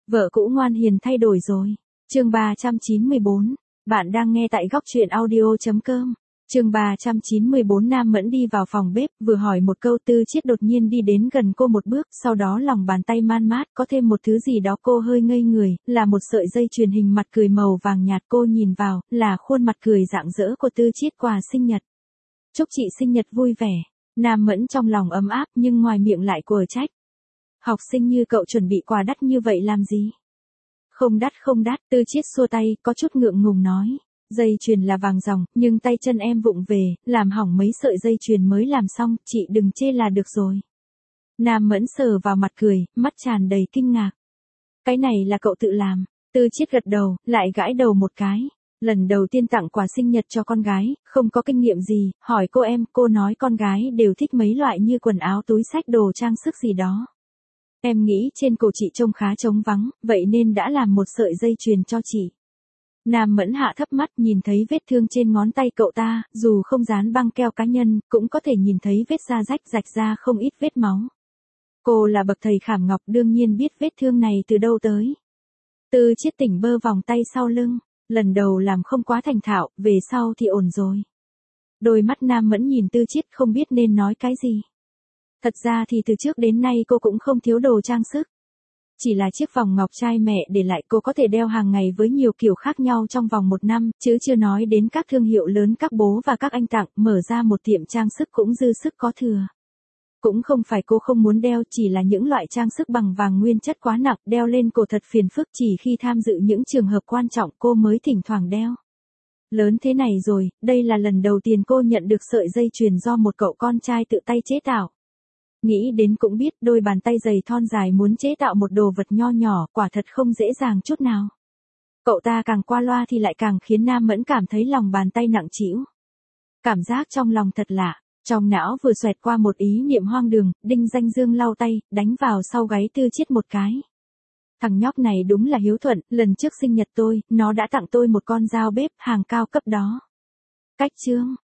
Vợ cũ ngoan hiền thay đổi rồi. Chương 394. Bạn đang nghe tại góc truyện audio.com. Chương 394. Nam Mẫn đi vào phòng bếp, vừa hỏi một câu Tư Chiết đột nhiên đi đến gần cô một bước, sau đó lòng bàn tay man mát có thêm một thứ gì đó, cô hơi ngây người, là một sợi dây chuyền hình mặt cười màu vàng nhạt. Cô nhìn vào, là khuôn mặt cười rạng rỡ của Tư Chiết. Quà sinh nhật. Chúc chị sinh nhật vui vẻ. Nam Mẫn trong lòng ấm áp nhưng ngoài miệng lại quở trách. Học sinh như cậu chuẩn bị quà đắt như vậy làm gì? Không đắt, Tư Chiết xua tay, có chút ngượng ngùng nói. Dây chuyền là vàng ròng, nhưng tay chân em vụng về, làm hỏng mấy sợi dây chuyền mới làm xong, chị đừng chê là được rồi. Nam Mẫn sờ vào mặt cười, mắt tràn đầy kinh ngạc. Cái này là cậu tự làm. Tư Chiết gật đầu, lại gãi đầu một cái. Lần đầu tiên tặng quà sinh nhật cho con gái, không có kinh nghiệm gì, hỏi cô nói con gái đều thích mấy loại như quần áo, túi xách, đồ trang sức gì đó. Em nghĩ trên cổ chị trông khá trống vắng, vậy nên đã làm một sợi dây chuyền cho chị. Nam Mẫn hạ thấp mắt, nhìn thấy vết thương trên ngón tay cậu ta, dù không dán băng keo cá nhân, cũng có thể nhìn thấy vết da rách rạch ra không ít vết máu. Cô là bậc thầy khảm ngọc, đương nhiên biết vết thương này từ đâu tới. Tư Chiết tỉnh bơ vòng tay sau lưng, lần đầu làm không quá thành thạo, về sau thì ổn rồi. Đôi mắt Nam Mẫn nhìn Tư Chiết không biết nên nói cái gì. Thật ra thì từ trước đến nay cô cũng không thiếu đồ trang sức. Chỉ là chiếc vòng ngọc trai mẹ để lại cô có thể đeo hàng ngày với nhiều kiểu khác nhau trong vòng 1 năm, chứ chưa nói đến các thương hiệu lớn các bố và các anh tặng, mở ra một tiệm trang sức cũng dư sức có thừa. Cũng không phải cô không muốn đeo, chỉ là những loại trang sức bằng vàng nguyên chất quá nặng, đeo lên cổ thật phiền phức, chỉ khi tham dự những trường hợp quan trọng cô mới thỉnh thoảng đeo. Lớn thế này rồi, đây là lần đầu tiên cô nhận được sợi dây chuyền do một cậu con trai tự tay chế tạo. Nghĩ đến cũng biết, đôi bàn tay dày thon dài muốn chế tạo một đồ vật nho nhỏ, quả thật không dễ dàng chút nào. Cậu ta càng qua loa thì lại càng khiến Nam Mẫn cảm thấy lòng bàn tay nặng trĩu. Cảm giác trong lòng thật lạ, trong não vừa xoẹt qua một ý niệm hoang đường, Đinh Danh Dương lau tay, đánh vào sau gáy Tư Chiết một cái. Thằng nhóc này đúng là hiếu thuận, lần trước sinh nhật tôi, nó đã tặng tôi một con dao bếp hàng cao cấp đó. Cách chương.